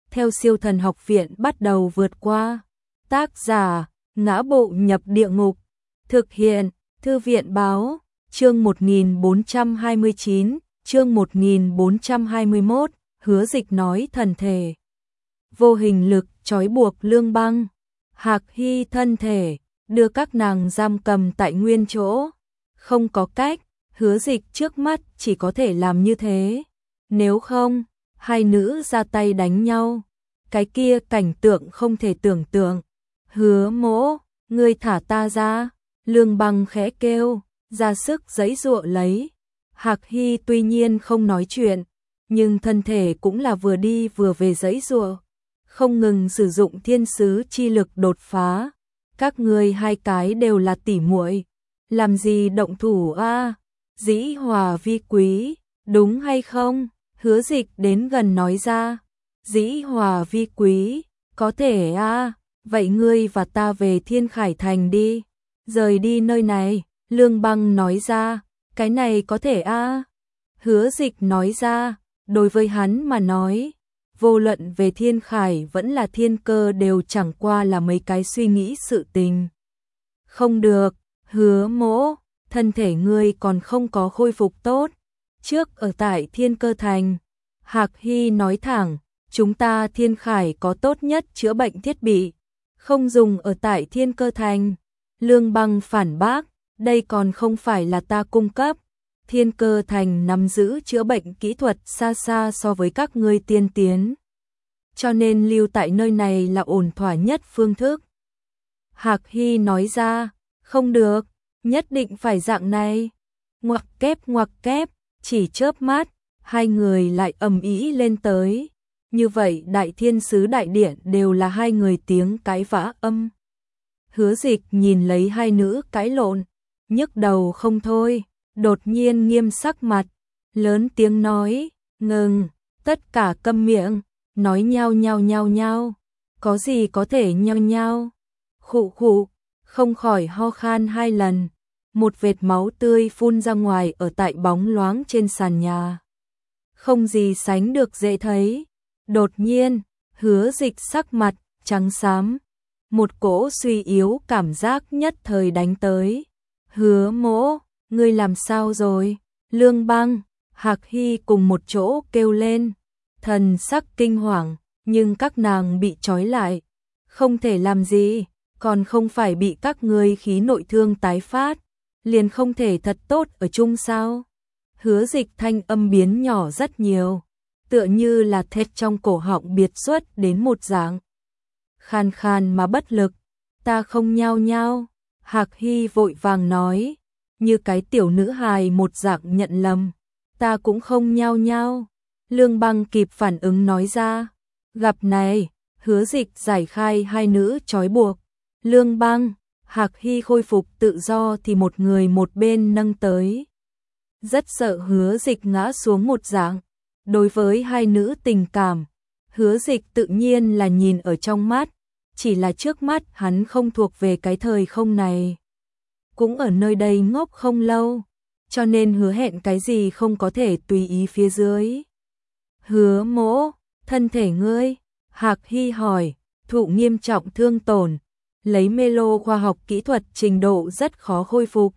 theo Siêu Thần Học Viện bắt đầu vượt qua. Tác giả: Ngã Bộ Nhập Địa Ngục. Thực hiện: Thư viện báo. Chương 1429, chương 1421, Hứa Dịch nói thần thể. Vô hình lực trói buộc Lương Băng, Hạc Hy thân thể, đưa các nàng giam cầm tại nguyên chỗ. Không có cách, Hứa Dịch trước mắt chỉ có thể làm như thế. Nếu không, hai nữ ra tay đánh nhau, cái kia cảnh tượng không thể tưởng tượng. Hứa Mỗ, ngươi thả ta ra. Lương Băng khẽ kêu, ra sức giãy giụa lấy. Hạc Hy tuy nhiên không nói chuyện, nhưng thân thể cũng là vừa đi vừa về giãy giụa, không ngừng sử dụng thiên sứ chi lực đột phá. Các ngươi hai cái đều là tỉ muội, làm gì động thủ a? Dĩ hòa vi quý, đúng hay không? Hứa Dịch đến gần nói ra. Dĩ hòa vi quý, có thể a, vậy ngươi và ta về Thiên Khải Thành đi, rời đi nơi này. Lương Băng nói ra. Cái này có thể a? Hứa Dịch nói ra. Đối với hắn mà nói, vô luận về Thiên Khải vẫn là Thiên Cơ đều chẳng qua là mấy cái suy nghĩ sự tình. Không được, Hứa Mỗ, thân thể ngươi còn không có khôi phục tốt. Trước ở tại Thiên Cơ Thành, Hạc Hy nói thẳng, chúng ta Thiên Khải có tốt nhất chữa bệnh thiết bị, không dùng ở tại Thiên Cơ Thành. Lương Băng phản bác, đây còn không phải là ta cung cấp. Thiên Cơ Thành nắm giữ chữa bệnh kỹ thuật xa xa so với các ngươi tiên tiến, cho nên lưu tại nơi này là ổn thỏa nhất phương thức. Hạc Hy nói ra. Không được, nhất định phải dạng này. Ngoặc kép, chỉ chớp mắt, hai người lại ầm ĩ lên tới. Như vậy Đại Thiên Sứ Đại Điện đều là hai người tiếng cãi vã âm. Hứa Dịch nhìn lấy hai nữ cãi lộn, nhức đầu không thôi, đột nhiên nghiêm sắc mặt, lớn tiếng nói, ngừng, tất cả câm miệng, nói nhau, có gì có thể nhau, khụ khụ, không khỏi ho khan hai lần, một vệt máu tươi phun ra ngoài ở tại bóng loáng trên sàn nhà. Không gì sánh được dễ thấy. Đột nhiên, Hứa Dịch sắc mặt trắng xám, một cỗ suy yếu cảm giác nhất thời đánh tới. Hứa Mỗ, ngươi làm sao rồi? Lương Băng, Hạc Hy cùng một chỗ kêu lên, thần sắc kinh hoàng, nhưng các nàng bị trói lại, không thể làm gì, còn không phải bị các ngươi khí nội thương tái phát, liền không thể thật tốt ở chung sao? Hứa Dịch thanh âm biến nhỏ rất nhiều, tựa như là thét trong cổ họng biệt xuất đến một dạng. Khan khan mà bất lực, ta không nhau. Hạc Hy vội vàng nói, như cái tiểu nữ hài một dạng nhận lầm, ta cũng không nhau. Lương Băng kịp phản ứng nói ra, gặp này, Hứa Dịch giải khai hai nữ trói buộc. Lương Băng, Hạc Hy khôi phục tự do thì một người một bên nâng tới. Rất sợ Hứa Dịch ngã xuống một dạng. Đối với hai nữ tình cảm, Hứa Dịch tự nhiên là nhìn ở trong mắt, chỉ là trước mắt hắn không thuộc về cái thời không này, cũng ở nơi đây ngốc không lâu, cho nên hứa hẹn cái gì không có thể tùy ý phía dưới. Hứa Mỗ, thân thể ngươi? Hạc Hy hỏi. Thụ nghiêm trọng thương tổn, lấy mê lô khoa học kỹ thuật trình độ rất khó khôi phục.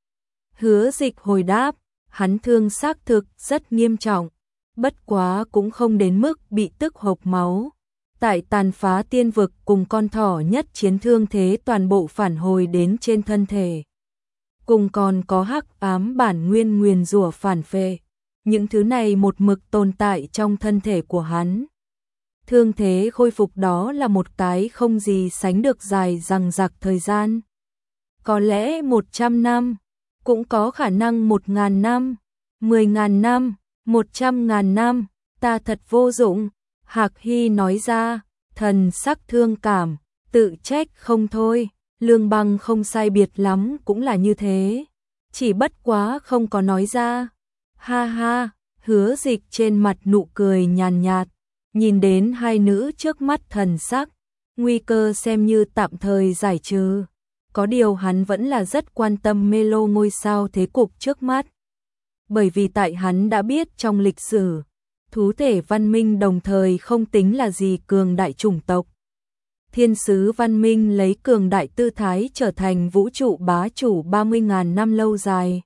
Hứa Dịch hồi đáp, hắn thương xác thực rất nghiêm trọng, bất quá cũng không đến mức bị tức hộc máu. Tại tàn phá tiên vực cùng con thỏ nhất chiến thương thế toàn bộ phản hồi đến trên thân thể. Cùng còn có hắc ám bản nguyên nguyền rủa phản phệ. Những thứ này một mực tồn tại trong thân thể của hắn. Thương thế khôi phục đó là một cái không gì sánh được dài dằng dặc thời gian. Có lẽ 100 năm, cũng có khả năng 1000 năm, 10.000 năm, 100.000 năm, ta thật vô dụng. Hạc Hy nói ra, thần sắc thương cảm, tự trách không thôi. Lương Băng không sai biệt lắm cũng là như thế, chỉ bất quá không có nói ra. Ha ha, Hứa Dịch trên mặt nụ cười nhàn nhạt, nhìn đến hai nữ trước mắt thần sắc, nguy cơ xem như tạm thời giải trừ. Có điều hắn vẫn là rất quan tâm mê lô ngôi sao thế cục trước mắt. Bởi vì tại hắn đã biết trong lịch sử, thú thể văn minh đồng thời không tính là gì cường đại chủng tộc. Thiên sứ văn minh lấy cường đại tư thái trở thành vũ trụ bá chủ 30.000 năm lâu dài.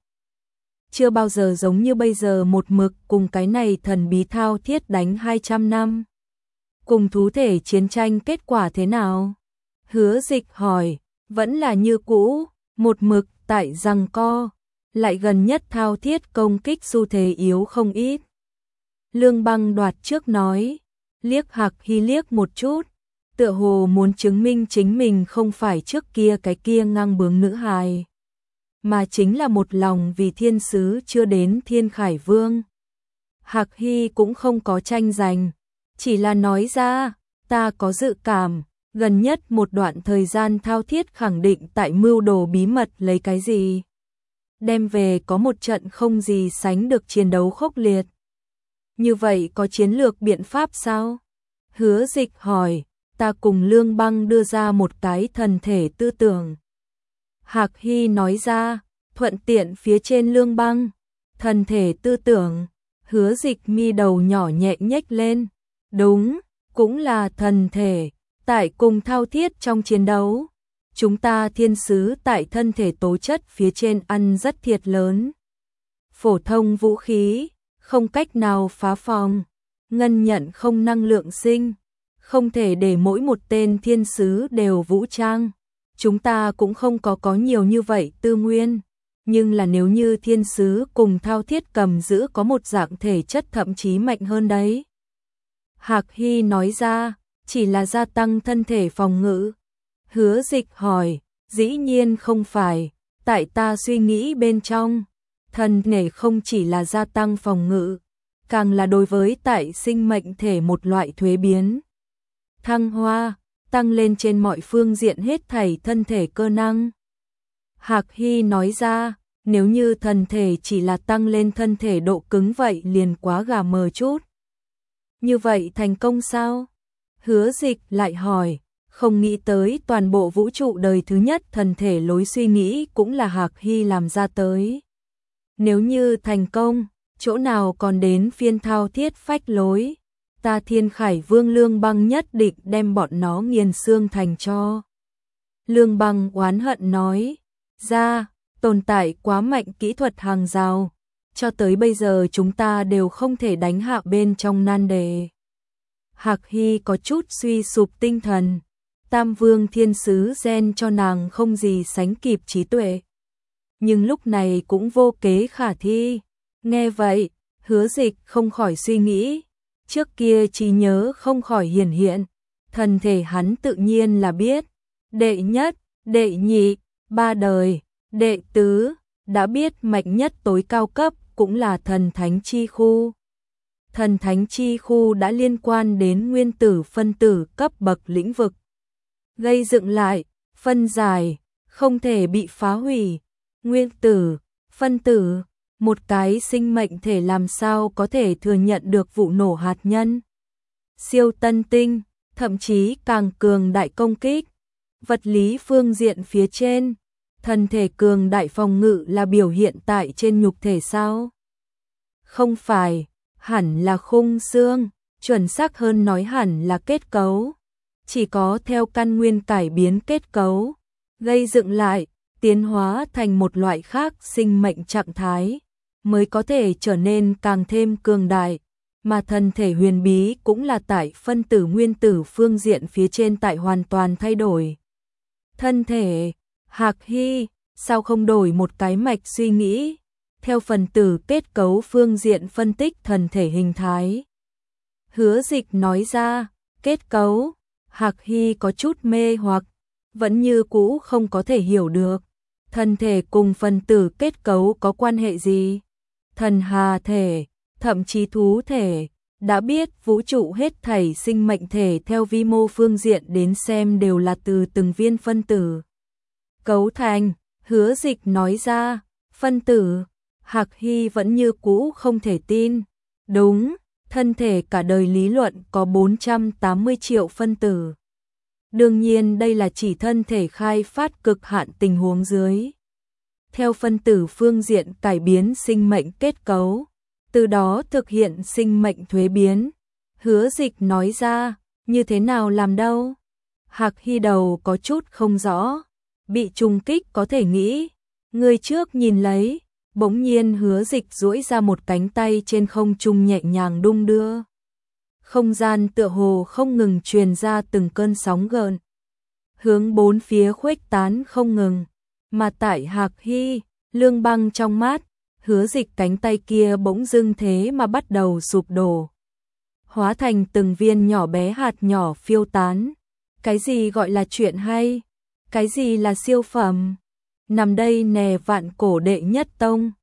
Chưa bao giờ giống như bây giờ một mực cùng cái này thần bí thao thiết đánh 200 năm. Cùng thú thể chiến tranh kết quả thế nào? Hứa Dịch hỏi, vẫn là như cũ, một mực tại giằng co, lại gần nhất thao thiết công kích xu thế yếu không ít. Lương Băng đoạt trước nói, liếc Hạc Hy liếc một chút, tựa hồ muốn chứng minh chính mình không phải trước kia cái kia ngang bướng nữ hài, mà chính là một lòng vì thiên sứ chưa đến Thiên Khải Vương. Hạc Hy cũng không có tranh giành, chỉ là nói ra, ta có dự cảm, gần nhất một đoạn thời gian thao thiết khẳng định tại mưu đồ bí mật lấy cái gì. Đem về có một trận không gì sánh được chiến đấu khốc liệt. Như vậy có chiến lược biện pháp sao? Hứa Dịch hỏi, ta cùng Lương Băng đưa ra một cái thần thể tư tưởng. Hạc Hy nói ra, thuận tiện phía trên Lương Băng, thần thể tư tưởng. Hứa Dịch mi đầu nhỏ nhẹ nhếch lên, đúng, cũng là thần thể, tại cùng thao thiết trong chiến đấu. Chúng ta thiên sứ tại thân thể tố chất phía trên ăn rất thiệt lớn. Phổ thông vũ khí, không cách nào phá phòng, ngân nhận không năng lượng sinh, không thể để mỗi một tên thiên sứ đều vũ trang. Chúng ta cũng không có nhiều như vậy tư nguyên, nhưng là nếu như thiên sứ cùng thao thiết cầm giữ có một dạng thể chất thậm chí mạnh hơn đấy. Hạc Hy nói ra, chỉ là gia tăng thân thể phòng ngự. Hứa Dịch hỏi, dĩ nhiên không phải, tại ta suy nghĩ bên trong, thần thể không chỉ là gia tăng phòng ngự, càng là đối với tại sinh mệnh thể một loại thuế biến. Thăng hoa, tăng lên trên mọi phương diện hết thảy thân thể cơ năng. Hạc Hy nói ra, nếu như thần thể chỉ là tăng lên thân thể độ cứng vậy liền quá gà mờ chút. Như vậy thành công sao? Hứa Dịch lại hỏi, không nghĩ tới toàn bộ vũ trụ đời thứ nhất thần thể lối suy nghĩ cũng là Hạc Hy làm ra tới. Nếu như thành công, chỗ nào còn đến phiên thao thiết phách lối, ta Thiên Khải Vương Lương Băng nhất định đem bọn nó nghiền xương thành cho. Lương Băng oán hận nói, ra, tồn tại quá mạnh kỹ thuật hàng rào, cho tới bây giờ chúng ta đều không thể đánh hạ bên trong nan đề. Hạc Hy có chút suy sụp tinh thần, Tam Vương thiên sứ gen cho nàng không gì sánh kịp trí tuệ. Nhưng lúc này cũng vô kế khả thi. Nghe vậy, Hứa Dịch không khỏi suy nghĩ, trước kia trí nhớ không khỏi hiển hiện, thần thể hắn tự nhiên là biết, đệ nhất, đệ nhị, ba đời, đệ tứ, đã biết mạnh nhất tối cao cấp cũng là thần thánh chi khu. Thần thánh chi khu đã liên quan đến nguyên tử phân tử cấp bậc lĩnh vực. Gây dựng lại, phân giải, không thể bị phá hủy. Nguyên tử, phân tử, một cái sinh mệnh thể làm sao có thể thừa nhận được vụ nổ hạt nhân. Siêu tân tinh, thậm chí càng cường đại công kích. Vật lý phương diện phía trên, thân thể cường đại phòng ngự là biểu hiện tại trên nhục thể sao? Không phải, hẳn là khung xương, chuẩn xác hơn nói hẳn là kết cấu. Chỉ có theo căn nguyên cải biến kết cấu, gây dựng lại, tiến hóa thành một loại khác sinh mệnh trạng thái, mới có thể trở nên càng thêm cường đại, mà thân thể huyền bí cũng là tại phân tử nguyên tử phương diện phía trên tại hoàn toàn thay đổi. Thân thể, Hạc Hy, sao không đổi một cái mạch suy nghĩ, theo phần tử kết cấu phương diện phân tích thân thể hình thái. Hứa Dịch nói ra, kết cấu, Hạc Hy có chút mê hoặc, vẫn như cũ không có thể hiểu được. Thân thể cùng phần tử kết cấu có quan hệ gì? Thần hà thể, thậm chí thú thể, đã biết vũ trụ hết thảy sinh mệnh thể theo vi mô phương diện đến xem đều là từ từng viên phân tử cấu thành. Hứa Dịch nói ra, phân tử. Hạc Hy vẫn như cũ không thể tin. Đúng, thân thể cả đời lý luận có 480 triệu phân tử. Đương nhiên đây là chỉ thân thể khai phát cực hạn tình huống dưới. Theo phân tử phương diện cải biến sinh mệnh kết cấu, từ đó thực hiện sinh mệnh thuế biến. Hứa Dịch nói ra, như thế nào làm đâu? Hạc Hy đầu có chút không rõ, bị trùng kích có thể nghĩ, người trước nhìn lấy, bỗng nhiên Hứa Dịch duỗi ra một cánh tay trên không trung nhẹ nhàng đung đưa. Không gian tựa hồ không ngừng truyền ra từng cơn sóng gợn, hướng bốn phía khuếch tán không ngừng, mà tại Hạc Hy, Lương Băng trong mắt, Hứa Dịch cánh tay kia bỗng dưng thế mà bắt đầu sụp đổ, hóa thành từng viên nhỏ bé hạt nhỏ phiêu tán. Cái gì gọi là chuyện hay? Cái gì là siêu phẩm? Nằm đây nè, vạn cổ đệ nhất tông.